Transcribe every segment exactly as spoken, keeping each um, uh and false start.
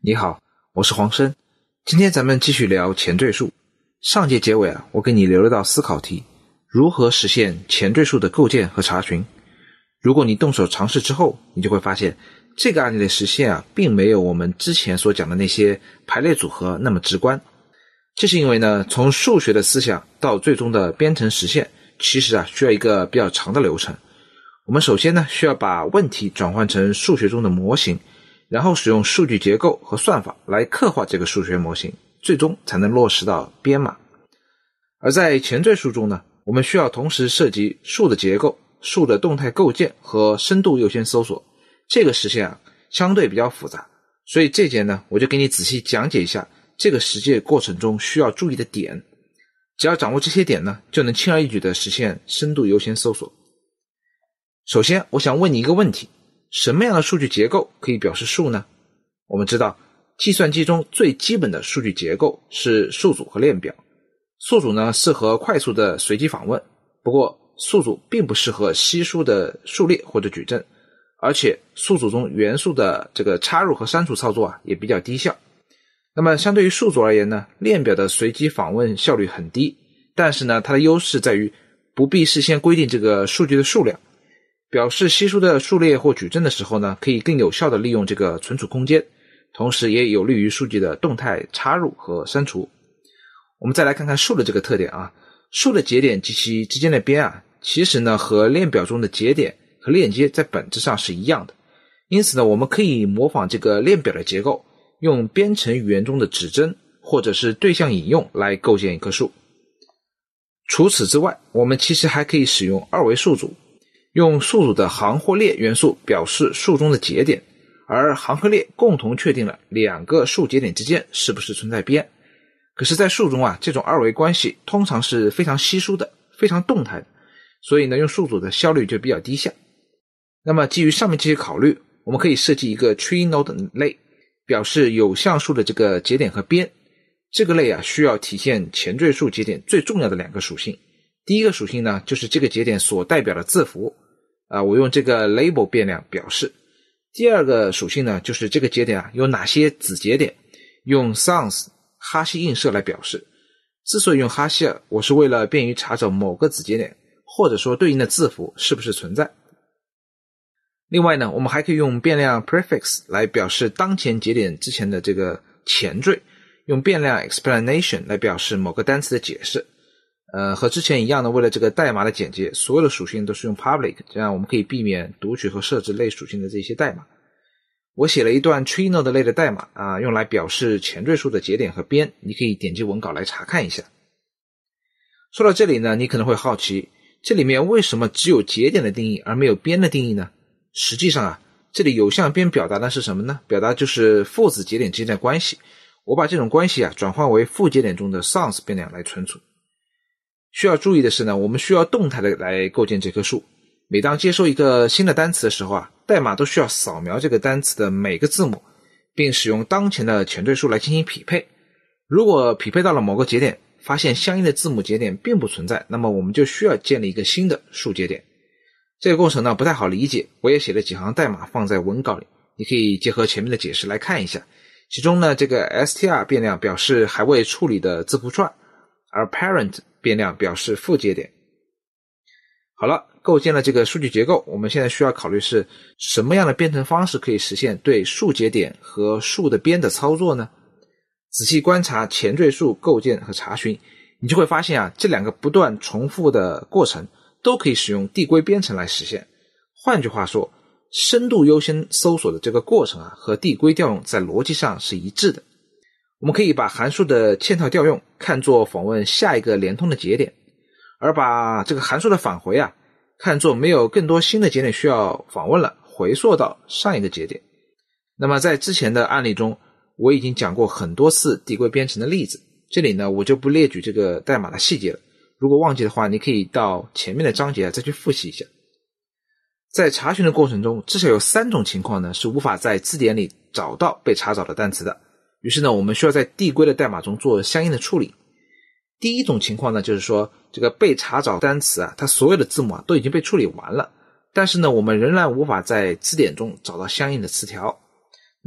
你好，我是黄生，今天咱们继续聊前缀数。上节结尾啊，我给你留了道思考题，如何实现前缀数的构建和查询。如果你动手尝试之后，你就会发现这个案例的实现啊，并没有我们之前所讲的那些排列组合那么直观。这是因为呢，从数学的思想到最终的编程实现，其实啊需要一个比较长的流程。我们首先呢，需要把问题转换成数学中的模型，然后使用数据结构和算法来刻画这个数学模型，最终才能落实到编码。而在前缀数中呢，我们需要同时涉及数的结构、数的动态构建和深度优先搜索，这个实现啊相对比较复杂，所以这节呢我就给你仔细讲解一下这个实践过程中需要注意的点。只要掌握这些点呢，就能轻而易举地实现深度优先搜索。首先我想问你一个问题，什么样的数据结构可以表示数呢？我们知道计算机中最基本的数据结构是数组和链表。数组呢适合快速的随机访问，不过数组并不适合稀疏的数列或者矩阵，而且数组中元素的这个插入和删除操作啊也比较低效。那么相对于数组而言呢，链表的随机访问效率很低，但是呢它的优势在于不必事先规定这个数据的数量。表示稀疏的数列或矩阵的时候呢，可以更有效地利用这个存储空间，同时也有利于数据的动态插入和删除。我们再来看看数的这个特点啊，数的节点及其之间的边啊，其实呢和链表中的节点和链接在本质上是一样的。因此呢，我们可以模仿这个链表的结构，用编程语言中的指针或者是对象引用来构建一棵树。除此之外，我们其实还可以使用二维数组，用数组的行或列元素表示数中的节点，而行和列共同确定了两个数节点之间是不是存在边。可是在数中啊，这种二维关系通常是非常稀疏的，非常动态的，所以呢，用数组的效率就比较低下。那么基于上面这些考虑，我们可以设计一个 tree node 类，表示有像数的这个节点和边。这个类啊，需要体现前缀数节点最重要的两个属性。第一个属性呢，就是这个节点所代表的字符，啊，我用这个 label 变量表示。第二个属性呢，就是这个节点啊有哪些子节点，用 sans 哈希映射来表示。之所以用哈希啊，我是为了便于查找某个子节点，或者说对应的字符是不是存在。另外呢，我们还可以用变量 prefix 来表示当前节点之前的这个前缀，用变量 explanation 来表示某个单词的解释。呃，和之前一样的，为了这个代码的简洁，所有的属性都是用 public， 这样我们可以避免读取和设置类属性的这些代码。我写了一段 tree node 类的代码啊，用来表示前缀数的节点和边，你可以点击文稿来查看一下。说到这里呢，你可能会好奇，这里面为什么只有节点的定义而没有边的定义呢？实际上啊，这里有向边表达的是什么呢？表达就是父子节点之间的关系。我把这种关系啊转换为父节点中的 sans 变量来存储。需要注意的是呢，我们需要动态的来构建这棵树。每当接收一个新的单词的时候啊，代码都需要扫描这个单词的每个字母，并使用当前的前缀数来进行匹配。如果匹配到了某个节点，发现相应的字母节点并不存在，那么我们就需要建立一个新的数节点。这个过程呢不太好理解，我也写了几行代码放在文稿里，你可以结合前面的解释来看一下。其中呢，这个 str 变量表示还未处理的字符串，而 parent 变量表示父节点。好了，构建了这个数据结构，我们现在需要考虑是什么样的编程方式可以实现对数节点和数的边的操作呢？仔细观察前缀数构建和查询，你就会发现啊，这两个不断重复的过程都可以使用递归编程来实现。换句话说，深度优先搜索的这个过程啊，和递归调用在逻辑上是一致的。我们可以把函数的嵌套调用看作访问下一个连通的节点，而把这个函数的返回啊看作没有更多新的节点需要访问了，回溯到上一个节点。那么在之前的案例中，我已经讲过很多次递归编程的例子，这里呢我就不列举这个代码的细节了，如果忘记的话，你可以到前面的章节再去复习一下。在查询的过程中，至少有三种情况呢是无法在字典里找到被查找的单词的，于是呢我们需要在递归的代码中做相应的处理。第一种情况呢，就是说这个被查找单词啊，它所有的字母啊都已经被处理完了，但是呢我们仍然无法在字典中找到相应的词条。那么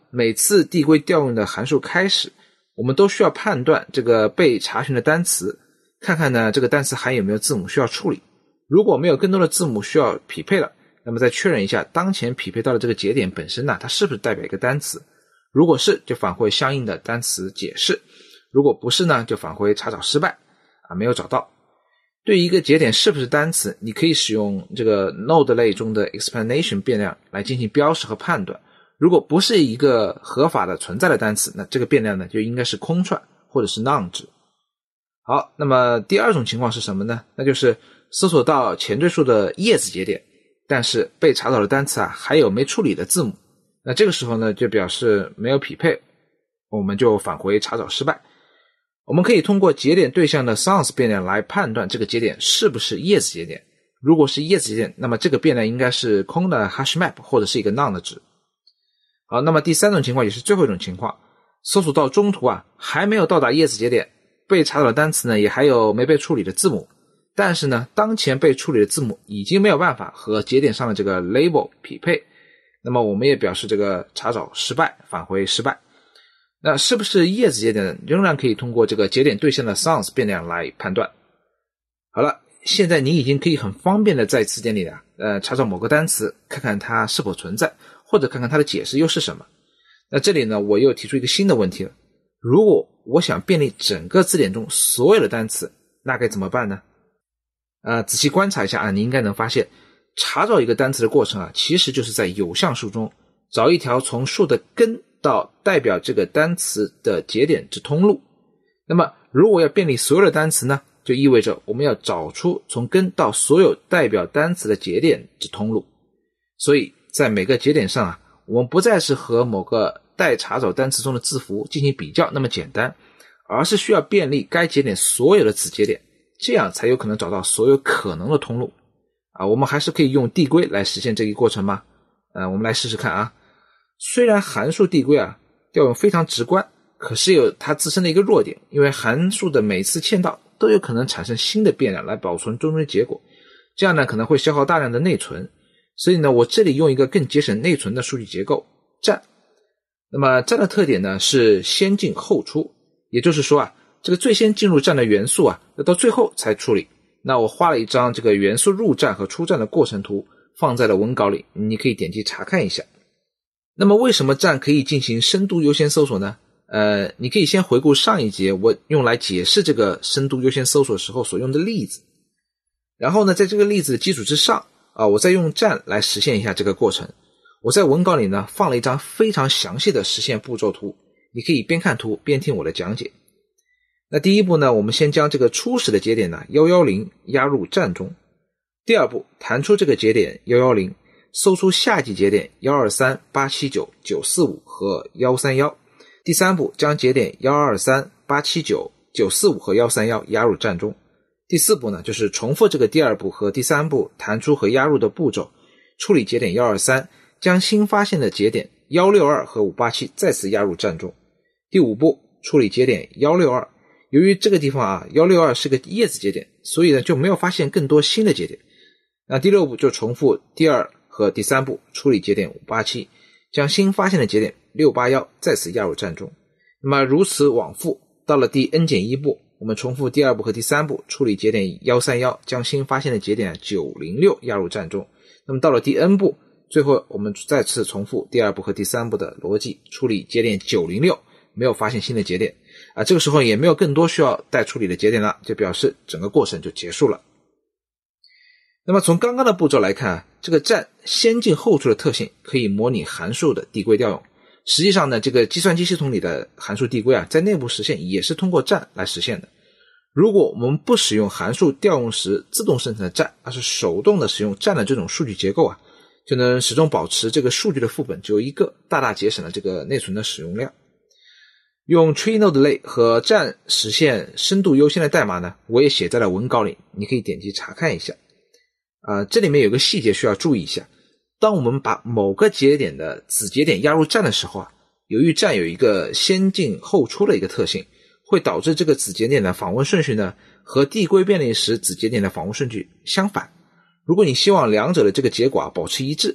每次递归调用的函数开始，我们都需要判断这个被查询的单词，看看呢这个单词还有没有字母需要处理。如果没有更多的字母需要匹配了，那么再确认一下当前匹配到的这个节点本身呢，它是不是代表一个单词。如果是，就返回相应的单词解释；如果不是呢，就返回查找失败啊，没有找到。对于一个节点是不是单词，你可以使用这个 node 类中的 explanation 变量来进行标识和判断。如果不是一个合法的存在的单词，那这个变量呢就应该是空串或者是 none 值。好，那么第二种情况是什么呢？那就是搜索到前缀数的叶子节点，但是被查找的单词啊还有没处理的字母。那这个时候呢就表示没有匹配，我们就返回查找失败。我们可以通过节点对象的 sans 变量来判断这个节点是不是叶子节点。如果是叶子节点，那么这个变量应该是空的 hashmap 或者是一个 none 的值。好，那么第三种情况也是最后一种情况，搜索到中途啊还没有到达叶子节点，被查找的单词呢也还有没被处理的字母，但是呢当前被处理的字母已经没有办法和节点上的这个 label 匹配，那么我们也表示这个查找失败，返回失败。那是不是叶子节点仍然可以通过这个节点对象的 sans 变量来判断。好了，现在你已经可以很方便的在词典里啊呃查找某个单词，看看它是否存在，或者看看它的解释又是什么。那这里呢我又提出一个新的问题了，如果我想便利整个字典中所有的单词，那该怎么办呢？呃仔细观察一下啊，你应该能发现查找一个单词的过程啊，其实就是在有象数中找一条从数的根到代表这个单词的节点之通路。那么如果要便利所有的单词呢，就意味着我们要找出从根到所有代表单词的节点之通路。所以在每个节点上啊，我们不再是和某个待查找单词中的字符进行比较那么简单，而是需要便利该节点所有的子节点，这样才有可能找到所有可能的通路啊。我们还是可以用递归来实现这一过程吗？呃，我们来试试看啊。虽然函数递归啊调用非常直观，可是有它自身的一个弱点，因为函数的每次嵌到都有可能产生新的变量来保存终端结果，这样呢可能会消耗大量的内存。所以呢我这里用一个更节省内存的数据结构站。那么站的特点呢是先进后出，也就是说啊这个最先进入站的元素啊要到最后才处理。那我画了一张这个元素入站和出站的过程图放在了文稿里，你可以点击查看一下。那么为什么站可以进行深度优先搜索呢？呃，你可以先回顾上一节我用来解释这个深度优先搜索时候所用的例子，然后呢在这个例子的基础之上啊，我再用站来实现一下这个过程。我在文稿里呢放了一张非常详细的实现步骤图，你可以边看图边听我的讲解。那第一步呢，我们先将这个初始的节点呢一一零压入站中。第二步，弹出这个节点一一零，搜出下级节点一二三八七九九四五和一三一。第三步，将节点一二三八七九九四五和一三一压入站中。第四步呢，就是重复这个第二步和第三步弹出和压入的步骤，处理节点一二三，将新发现的节点一六二和五八七再次压入站中。第五步，处理节点一六二，由于这个地方啊一六二是个叶子节点，所以呢就没有发现更多新的节点。那第六步就重复第二和第三步，处理节点五八七，将新发现的节点六八一再次压入站中。那么如此往复，到了第 n 减一步，我们重复第二步和第三步，处理节点一三一，将新发现的节点九零六压入站中。那么到了第 n 步，最后我们再次重复第二步和第三步的逻辑，处理节点九零六，没有发现新的节点啊，这个时候也没有更多需要待处理的节点了，就表示整个过程就结束了。那么从刚刚的步骤来看啊，这个站先进后出的特性可以模拟函数的递归调用。实际上呢，这个计算机系统里的函数递归啊，在内部实现也是通过站来实现的。如果我们不使用函数调用时自动生成的站，而是手动的使用站的这种数据结构啊，就能始终保持这个数据的副本只有一个，大大节省了这个内存的使用量。用 tree node 类和站实现深度优先的代码呢，我也写在了文稿里，你可以点击查看一下。呃，这里面有个细节需要注意一下，当我们把某个节点的子节点压入站的时候啊，由于站有一个先进后出的一个特性，会导致这个子节点的访问顺序呢和递归便利时子节点的访问顺序相反。如果你希望两者的这个结果啊保持一致，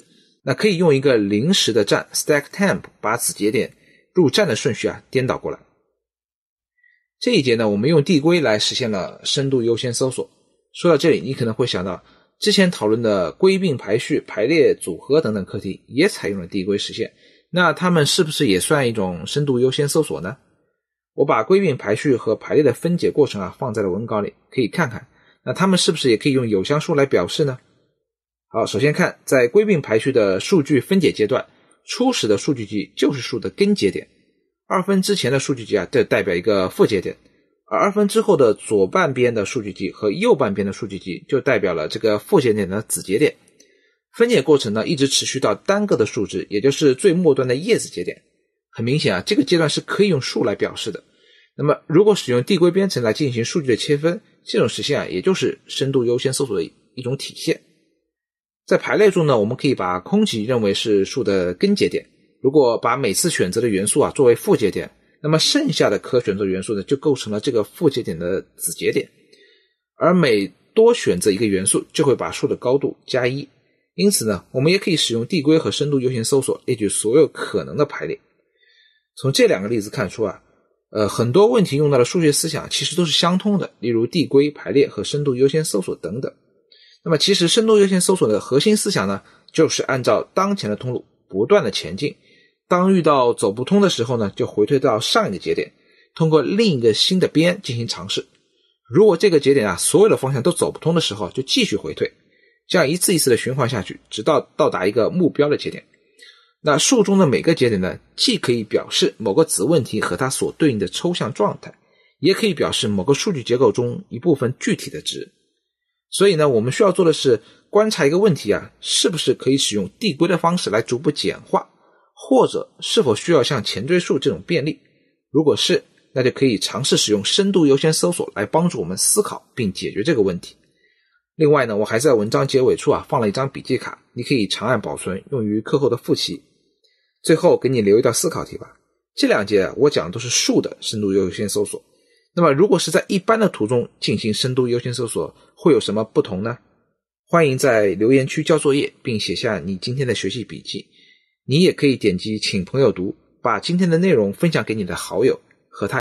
那可以用一个临时的站 stack temp 把子节点入站的顺序啊颠倒过来。这一节呢，我们用递归来实现了深度优先搜索。说到这里，你可能会想到之前讨论的归并排序、排列组合等等课题也采用了递归实现，那它们是不是也算一种深度优先搜索呢？我把归并排序和排列的分解过程啊放在了文稿里，可以看看。那它们是不是也可以用有箱数来表示呢？好，首先看在归并排序的数据分解阶段，初始的数据集就是数的根节点，二分之前的数据集啊，这代表一个父节点，而二分之后的左半边的数据集和右半边的数据集就代表了这个父节点的子节点。分解过程呢，一直持续到单个的数值，也就是最末端的叶子节点。很明显啊，这个阶段是可以用数来表示的。那么如果使用递归编程来进行数据的切分，这种实现啊，也就是深度优先搜索的一种体现。在排列中呢，我们可以把空集认为是数的根节点，如果把每次选择的元素啊作为父节点，那么剩下的可选择元素呢就构成了这个父节点的子节点，而每多选择一个元素就会把数的高度加一。因此呢，我们也可以使用递归和深度优先搜索列举所有可能的排列。从这两个例子看出啊，呃，很多问题用到的数学思想其实都是相通的，例如递归、排列和深度优先搜索等等。那么其实深度优先搜索的核心思想呢，就是按照当前的通路不断的前进，当遇到走不通的时候呢，就回退到上一个节点，通过另一个新的边进行尝试。如果这个节点啊所有的方向都走不通的时候，就继续回退，这样一次一次的循环下去，直到到达一个目标的节点。那数中的每个节点呢，既可以表示某个子问题和它所对应的抽象状态，也可以表示某个数据结构中一部分具体的值。所以呢，我们需要做的是观察一个问题啊，是不是可以使用递归的方式来逐步简化，或者是否需要像前缀数这种便利。如果是，那就可以尝试使用深度优先搜索来帮助我们思考并解决这个问题。另外呢，我还在文章结尾处啊放了一张笔记卡，你可以长按保存，用于课后的复习。最后给你留一道思考题吧。这两节我讲的都是数的深度优先搜索，那么如果是在一般的图中进行深度优先搜索，会有什么不同呢？欢迎在留言区交作业，并写下你今天的学习笔记。你也可以点击请朋友读，把今天的内容分享给你的好友，和他